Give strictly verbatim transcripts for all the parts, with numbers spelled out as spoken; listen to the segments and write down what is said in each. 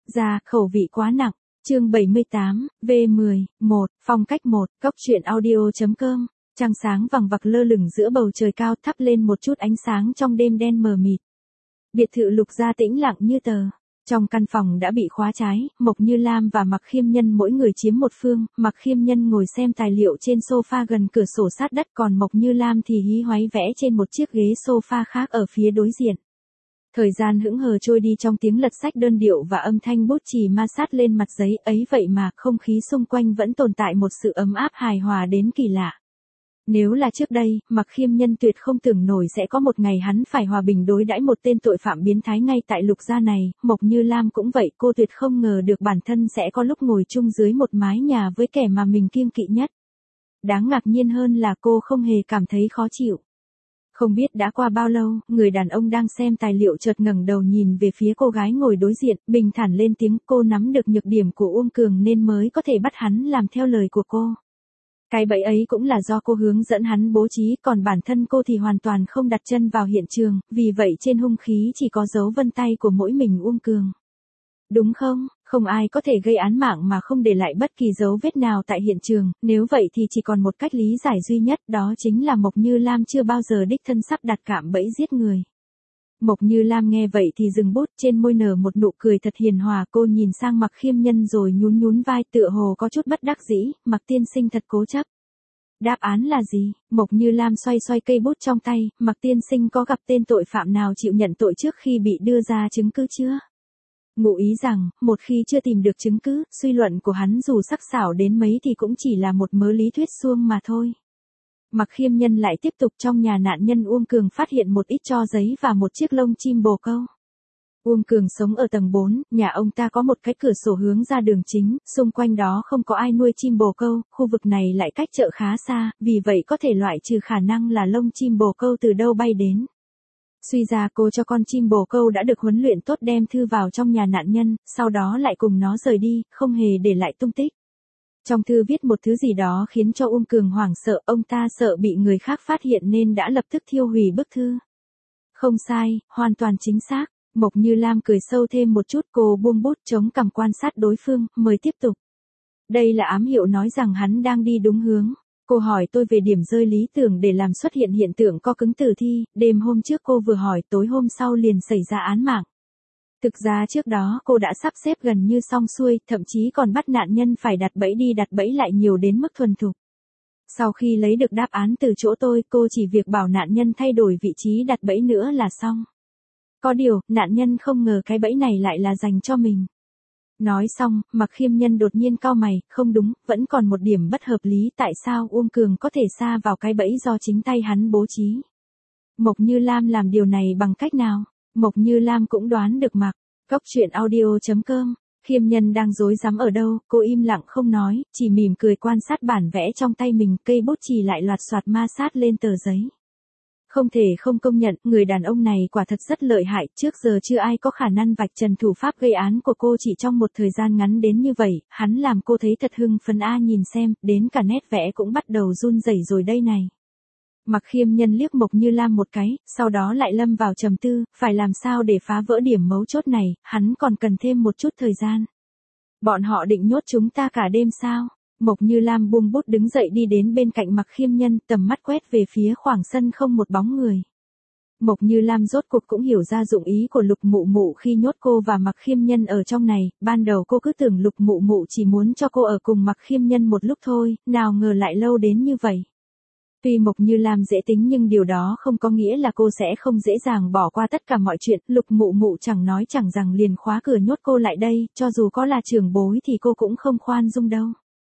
Ra, khẩu vị quá nặng. Chương bảy mươi tám, V mười, một, phong cách một, cốc truyện audio.com. Trăng sáng vằng vặc lơ lửng giữa bầu trời cao, thắp lên một chút ánh sáng trong đêm đen mờ mịt. Biệt thự Lục gia tĩnh lặng như tờ. Trong căn phòng đã bị khóa trái, Mộc Như Lam và Mạc Khiêm Nhân mỗi người chiếm một phương, Mạc Khiêm Nhân ngồi xem tài liệu trên sofa gần cửa sổ sát đất, còn Mộc Như Lam thì hí hoáy vẽ trên một chiếc ghế sofa khác ở phía đối diện. Thời gian hững hờ trôi đi trong tiếng lật sách đơn điệu và âm thanh bút chì ma sát lên mặt giấy, ấy vậy mà không khí xung quanh vẫn tồn tại một sự ấm áp hài hòa đến kỳ lạ. Nếu là trước đây, Mạc Khiêm Nhân tuyệt không tưởng nổi sẽ có một ngày hắn phải hòa bình đối đãi một tên tội phạm biến thái ngay tại Lục gia này, Mộc Như Lam cũng vậy, cô tuyệt không ngờ được bản thân sẽ có lúc ngồi chung dưới một mái nhà với kẻ mà mình kiêng kỵ nhất. Đáng ngạc nhiên hơn là cô không hề cảm thấy khó chịu. Không biết đã qua bao lâu, người đàn ông đang xem tài liệu chợt ngẩng đầu nhìn về phía cô gái ngồi đối diện, bình thản lên tiếng, cô nắm được nhược điểm của Uông Cường nên mới có thể bắt hắn làm theo lời của cô. Cái bẫy ấy cũng là do cô hướng dẫn hắn bố trí, còn bản thân cô thì hoàn toàn không đặt chân vào hiện trường, vì vậy trên hung khí chỉ có dấu vân tay của mỗi mình Uông Cường. Đúng không? Không ai có thể gây án mạng mà không để lại bất kỳ dấu vết nào tại hiện trường, nếu vậy thì chỉ còn một cách lý giải duy nhất, đó chính là Mộc Như Lam chưa bao giờ đích thân sắp đặt cạm bẫy giết người. Mộc Như Lam nghe vậy thì dừng bút, trên môi nở một nụ cười thật hiền hòa, cô nhìn sang Mạc Khiêm Nhân rồi nhún nhún vai, tựa hồ có chút bất đắc dĩ, Mạc tiên sinh thật cố chấp. Đáp án là gì? Mộc Như Lam xoay xoay cây bút trong tay, Mạc tiên sinh có gặp tên tội phạm nào chịu nhận tội trước khi bị đưa ra chứng cứ chưa? Ngụ ý rằng, một khi chưa tìm được chứng cứ, suy luận của hắn dù sắc sảo đến mấy thì cũng chỉ là một mớ lý thuyết suông mà thôi. Mạc Khiêm Nhân lại tiếp tục, trong nhà nạn nhân Uông Cường phát hiện một ít tro giấy và một chiếc lông chim bồ câu. Uông Cường sống ở tầng bốn, nhà ông ta có một cái cửa sổ hướng ra đường chính, xung quanh đó không có ai nuôi chim bồ câu, khu vực này lại cách chợ khá xa, vì vậy có thể loại trừ khả năng là lông chim bồ câu từ đâu bay đến. Suy ra cô cho con chim bồ câu đã được huấn luyện tốt đem thư vào trong nhà nạn nhân, sau đó lại cùng nó rời đi, không hề để lại tung tích. Trong thư viết một thứ gì đó khiến cho Uông Cường hoảng sợ, ông ta sợ bị người khác phát hiện nên đã lập tức thiêu hủy bức thư. Không sai, hoàn toàn chính xác. Mộc Như Lam cười sâu thêm một chút, cô buông bút chống cằm quan sát đối phương, mới tiếp tục. Đây là ám hiệu nói rằng hắn đang đi đúng hướng. Cô hỏi tôi về điểm rơi lý tưởng để làm xuất hiện hiện tượng co cứng tử thi, đêm hôm trước cô vừa hỏi, tối hôm sau liền xảy ra án mạng. Thực ra trước đó cô đã sắp xếp gần như xong xuôi, thậm chí còn bắt nạn nhân phải đặt bẫy đi đặt bẫy lại nhiều đến mức thuần thục. Sau khi lấy được đáp án từ chỗ tôi, cô chỉ việc bảo nạn nhân thay đổi vị trí đặt bẫy nữa là xong. Có điều, nạn nhân không ngờ cái bẫy này lại là dành cho mình. Nói xong, Mạc Khiêm Nhân đột nhiên cau mày, không đúng, vẫn còn một điểm bất hợp lý, tại sao Uông Cường có thể sa vào cái bẫy do chính tay hắn bố trí. Mộc Như Lam làm điều này bằng cách nào? Mộc Như Lam cũng đoán được Mạc. Cốc truyện audio.com. Khiêm Nhân đang rối rắm ở đâu, cô im lặng không nói, chỉ mỉm cười quan sát bản vẽ trong tay mình, cây bút chì lại loạt soạt ma sát lên tờ giấy. Không thể không công nhận, người đàn ông này quả thật rất lợi hại, trước giờ chưa ai có khả năng vạch trần thủ pháp gây án của cô chỉ trong một thời gian ngắn đến như vậy, hắn làm cô thấy thật hưng phấn a, nhìn xem, đến cả nét vẽ cũng bắt đầu run rẩy rồi đây này. Mạc Khiêm Nhân liếc Mộc Như Lam một cái, sau đó lại lâm vào trầm tư, phải làm sao để phá vỡ điểm mấu chốt này, hắn còn cần thêm một chút thời gian. Bọn họ định nhốt chúng ta cả đêm sao? Mộc Như Lam buông bút đứng dậy đi đến bên cạnh Mạc Khiêm Nhân, tầm mắt quét về phía khoảng sân không một bóng người. Mộc Như Lam rốt cuộc cũng hiểu ra dụng ý của Lục Mụ Mụ khi nhốt cô và Mạc Khiêm Nhân ở trong này, ban đầu cô cứ tưởng Lục Mụ Mụ chỉ muốn cho cô ở cùng Mạc Khiêm Nhân một lúc thôi, nào ngờ lại lâu đến như vậy. Tuy Mộc Như Lam dễ tính nhưng điều đó không có nghĩa là cô sẽ không dễ dàng bỏ qua tất cả mọi chuyện, Lục Mụ Mụ chẳng nói chẳng rằng liền khóa cửa nhốt cô lại đây, cho dù có là trưởng bối thì cô cũng không khoan dung đâu.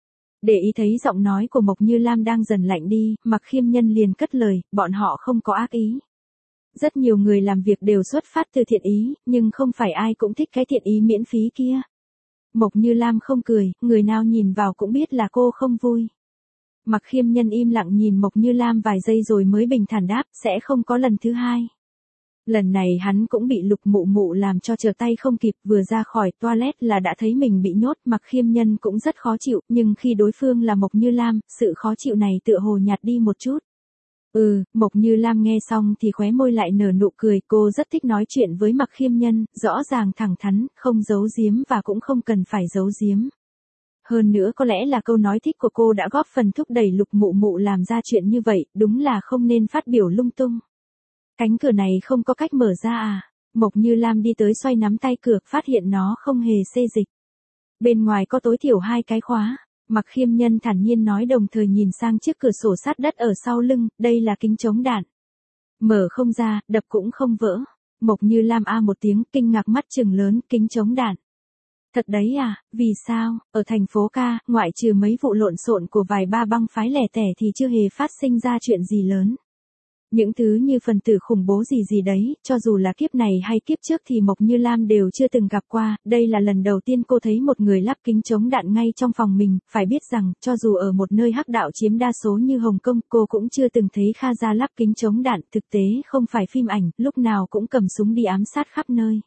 Để ý thấy giọng nói của Mộc Như Lam đang dần lạnh đi, Mạc Khiêm Nhân liền cất lời, bọn họ không có ác ý. Rất nhiều người làm việc đều xuất phát từ thiện ý, nhưng không phải ai cũng thích cái thiện ý miễn phí kia. Mộc Như Lam không cười, người nào nhìn vào cũng biết là cô không vui. Mạc Khiêm Nhân im lặng nhìn Mộc Như Lam vài giây rồi mới bình thản đáp, sẽ không có lần thứ hai. Lần này hắn cũng bị Lục Mụ Mụ làm cho trở tay không kịp, vừa ra khỏi toilet là đã thấy mình bị nhốt, Mạc Khiêm Nhân cũng rất khó chịu, nhưng khi đối phương là Mộc Như Lam, sự khó chịu này tựa hồ nhạt đi một chút. Ừ, Mộc Như Lam nghe xong thì khóe môi lại nở nụ cười, cô rất thích nói chuyện với Mạc Khiêm Nhân, rõ ràng thẳng thắn, không giấu giếm và cũng không cần phải giấu giếm. Hơn nữa có lẽ là câu nói thích của cô đã góp phần thúc đẩy Lục Mụ Mụ làm ra chuyện như vậy, đúng là không nên phát biểu lung tung. Cánh cửa này không có cách mở ra à? Mộc Như Lam đi tới xoay nắm tay cửa, phát hiện nó không hề xê dịch. Bên ngoài có tối thiểu hai cái khóa. Mạc Khiêm Nhân thản nhiên nói đồng thời nhìn sang chiếc cửa sổ sát đất ở sau lưng, đây là kính chống đạn. Mở không ra, đập cũng không vỡ. Mộc Như Lam a một tiếng, kinh ngạc mắt trừng lớn, kính chống đạn. Thật đấy à, vì sao, ở thành phố ca, ngoại trừ mấy vụ lộn xộn của vài ba băng phái lẻ tẻ thì chưa hề phát sinh ra chuyện gì lớn. Những thứ như phần tử khủng bố gì gì đấy, cho dù là kiếp này hay kiếp trước thì Mộc Như Lam đều chưa từng gặp qua, đây là lần đầu tiên cô thấy một người lắp kính chống đạn ngay trong phòng mình, phải biết rằng, cho dù ở một nơi hắc đạo chiếm đa số như Hồng Kông, cô cũng chưa từng thấy Kha Gia lắp kính chống đạn, thực tế không phải phim ảnh, lúc nào cũng cầm súng đi ám sát khắp nơi.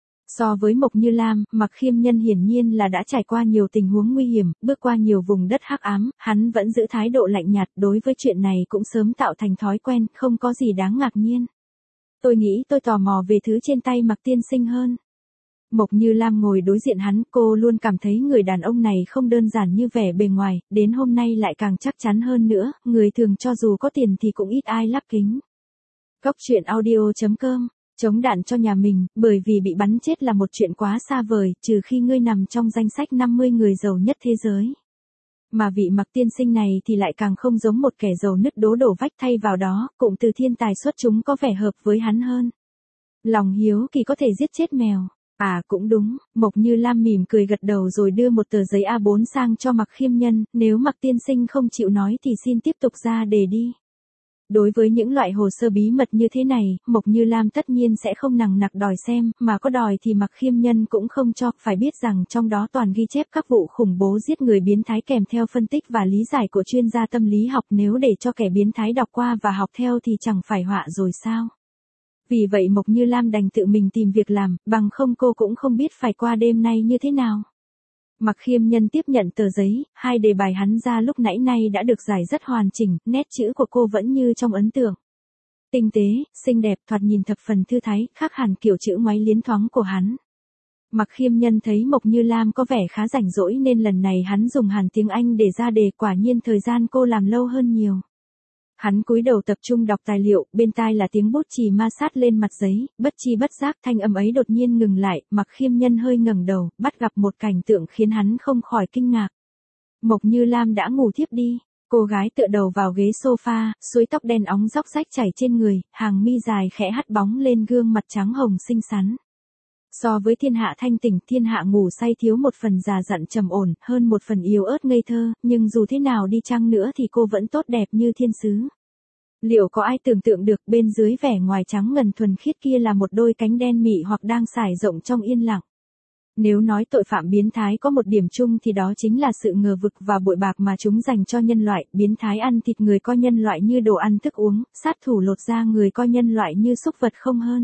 So với Mộc Như Lam, Mạc Khiêm Nhân hiển nhiên là đã trải qua nhiều tình huống nguy hiểm, bước qua nhiều vùng đất hắc ám, hắn vẫn giữ thái độ lạnh nhạt, đối với chuyện này cũng sớm tạo thành thói quen, không có gì đáng ngạc nhiên. Tôi nghĩ tôi tò mò về thứ trên tay Mạc tiên sinh hơn. Mộc Như Lam ngồi đối diện hắn, cô luôn cảm thấy người đàn ông này không đơn giản như vẻ bề ngoài, đến hôm nay lại càng chắc chắn hơn nữa, người thường cho dù có tiền thì cũng ít ai lắp kính. Góc truyện audio chấm com Chống đạn cho nhà mình, bởi vì bị bắn chết là một chuyện quá xa vời, trừ khi ngươi nằm trong danh sách năm mươi người giàu nhất thế giới. Mà vị Mạc tiên sinh này thì lại càng không giống một kẻ giàu nứt đố đổ vách, thay vào đó, cụm từ thiên tài xuất chúng có vẻ hợp với hắn hơn. Lòng hiếu kỳ có thể giết chết mèo. À cũng đúng, Mộc Như Lam mỉm cười gật đầu rồi đưa một tờ giấy A bốn sang cho Mạc Khiêm Nhân, nếu Mạc tiên sinh không chịu nói thì xin tiếp tục ra đề đi. Đối với những loại hồ sơ bí mật như thế này, Mộc Như Lam tất nhiên sẽ không nằng nặc đòi xem, mà có đòi thì Mạc Khiêm Nhân cũng không cho, phải biết rằng trong đó toàn ghi chép các vụ khủng bố giết người biến thái kèm theo phân tích và lý giải của chuyên gia tâm lý học, nếu để cho kẻ biến thái đọc qua và học theo thì chẳng phải họa rồi sao. Vì vậy Mộc Như Lam đành tự mình tìm việc làm, bằng không cô cũng không biết phải qua đêm nay như thế nào. Mạc Khiêm Nhân tiếp nhận tờ giấy, hai đề bài hắn ra lúc nãy nay đã được giải rất hoàn chỉnh, nét chữ của cô vẫn như trong ấn tượng. Tinh tế, xinh đẹp, thoạt nhìn thập phần thư thái, khác hẳn kiểu chữ ngoáy liến thoáng của hắn. Mạc Khiêm Nhân thấy Mộc Như Lam có vẻ khá rảnh rỗi nên lần này hắn dùng hẳn tiếng Anh để ra đề, quả nhiên thời gian cô làm lâu hơn nhiều. Hắn cúi đầu tập trung đọc tài liệu, bên tai là tiếng bút chì ma sát lên mặt giấy, bất chi bất giác thanh âm ấy đột nhiên ngừng lại, Mạc Khiêm Nhân hơi ngẩng đầu, bắt gặp một cảnh tượng khiến hắn không khỏi kinh ngạc. Mộc Như Lam đã ngủ thiếp đi, cô gái tựa đầu vào ghế sofa, suối tóc đen óng róc rách chảy trên người, hàng mi dài khẽ hắt bóng lên gương mặt trắng hồng xinh xắn. So với thiên hạ thanh tỉnh, thiên hạ ngủ say thiếu một phần già dặn trầm ổn, hơn một phần yếu ớt ngây thơ, nhưng dù thế nào đi chăng nữa thì cô vẫn tốt đẹp như thiên sứ. Liệu có ai tưởng tượng được bên dưới vẻ ngoài trắng ngần thuần khiết kia là một đôi cánh đen mị hoặc đang sải rộng trong yên lặng. Nếu nói tội phạm biến thái có một điểm chung thì đó chính là sự ngờ vực và bội bạc mà chúng dành cho nhân loại, biến thái ăn thịt người coi nhân loại như đồ ăn thức uống, sát thủ lột da người coi nhân loại như súc vật không hơn.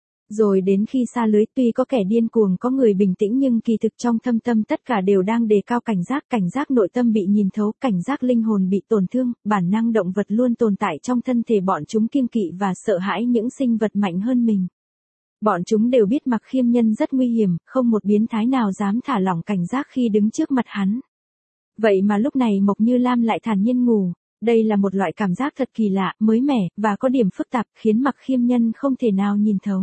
Rồi đến khi xa lưới, tuy có kẻ điên cuồng có người bình tĩnh nhưng kỳ thực trong thâm tâm tất cả đều đang đề cao cảnh giác, cảnh giác nội tâm bị nhìn thấu, cảnh giác linh hồn bị tổn thương, bản năng động vật luôn tồn tại trong thân thể bọn chúng, kiêng kỵ và sợ hãi những sinh vật mạnh hơn mình. Bọn chúng đều biết Mạc Khiêm Nhân rất nguy hiểm, không một biến thái nào dám thả lỏng cảnh giác khi đứng trước mặt hắn. Vậy mà lúc này Mộc Như Lam lại thản nhiên ngủ. Đây là một loại cảm giác thật kỳ lạ, mới mẻ, và có điểm phức tạp, khiến Mạc Khiêm Nhân không thể nào nhìn thấu.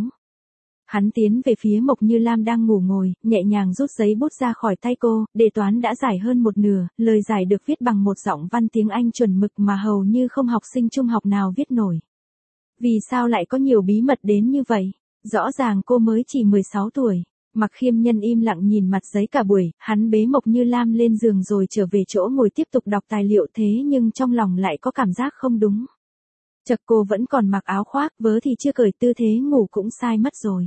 Hắn tiến về phía Mộc Như Lam đang ngủ ngồi, nhẹ nhàng rút giấy bút ra khỏi tay cô, đề toán đã giải hơn một nửa, lời giải được viết bằng một giọng văn tiếng Anh chuẩn mực mà hầu như không học sinh trung học nào viết nổi. Vì sao lại có nhiều bí mật đến như vậy? Rõ ràng cô mới chỉ mười sáu tuổi. Mạc Khiêm Nhân im lặng nhìn mặt giấy cả buổi, hắn bế Mộc Như Lam lên giường rồi trở về chỗ ngồi tiếp tục đọc tài liệu, thế nhưng trong lòng lại có cảm giác không đúng. Chật, cô vẫn còn mặc áo khoác, vớ thì chưa cởi, tư thế ngủ cũng sai mất rồi.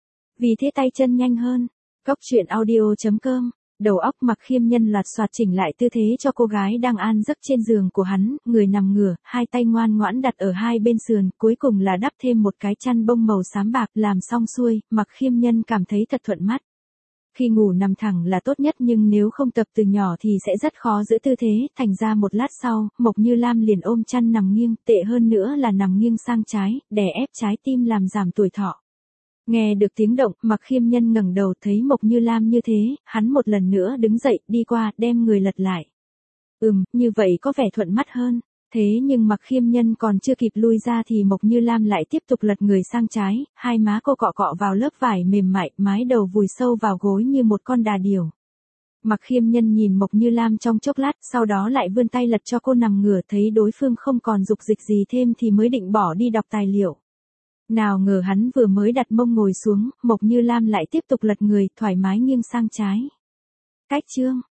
Vì thế tay chân nhanh hơn. Góc truyện audio chấm com Đầu óc Mạc Khiêm Nhân loạt soạt chỉnh lại tư thế cho cô gái đang an giấc trên giường của hắn, người nằm ngửa, hai tay ngoan ngoãn đặt ở hai bên sườn, cuối cùng là đắp thêm một cái chăn bông màu xám bạc, làm xong xuôi, Mạc Khiêm Nhân cảm thấy thật thuận mắt. Khi ngủ nằm thẳng là tốt nhất nhưng nếu không tập từ nhỏ thì sẽ rất khó giữ tư thế, thành ra một lát sau, Mộc Như Lam liền ôm chăn nằm nghiêng, tệ hơn nữa là nằm nghiêng sang trái, đè ép trái tim làm giảm tuổi thọ. Nghe được tiếng động, Mạc Khiêm Nhân ngẩng đầu thấy Mộc Như Lam như thế, hắn một lần nữa đứng dậy, đi qua, đem người lật lại. Ừm, như vậy có vẻ thuận mắt hơn. Thế nhưng Mạc Khiêm Nhân còn chưa kịp lui ra thì Mộc Như Lam lại tiếp tục lật người sang trái, hai má cô cọ cọ vào lớp vải mềm mại, mái đầu vùi sâu vào gối như một con đà điểu. Mạc Khiêm Nhân nhìn Mộc Như Lam trong chốc lát, sau đó lại vươn tay lật cho cô nằm ngửa, thấy đối phương không còn dục dịch gì thêm thì mới định bỏ đi đọc tài liệu. Nào ngờ hắn vừa mới đặt mông ngồi xuống, Mộc Như Lam lại tiếp tục lật người, thoải mái nghiêng sang trái. Cách chương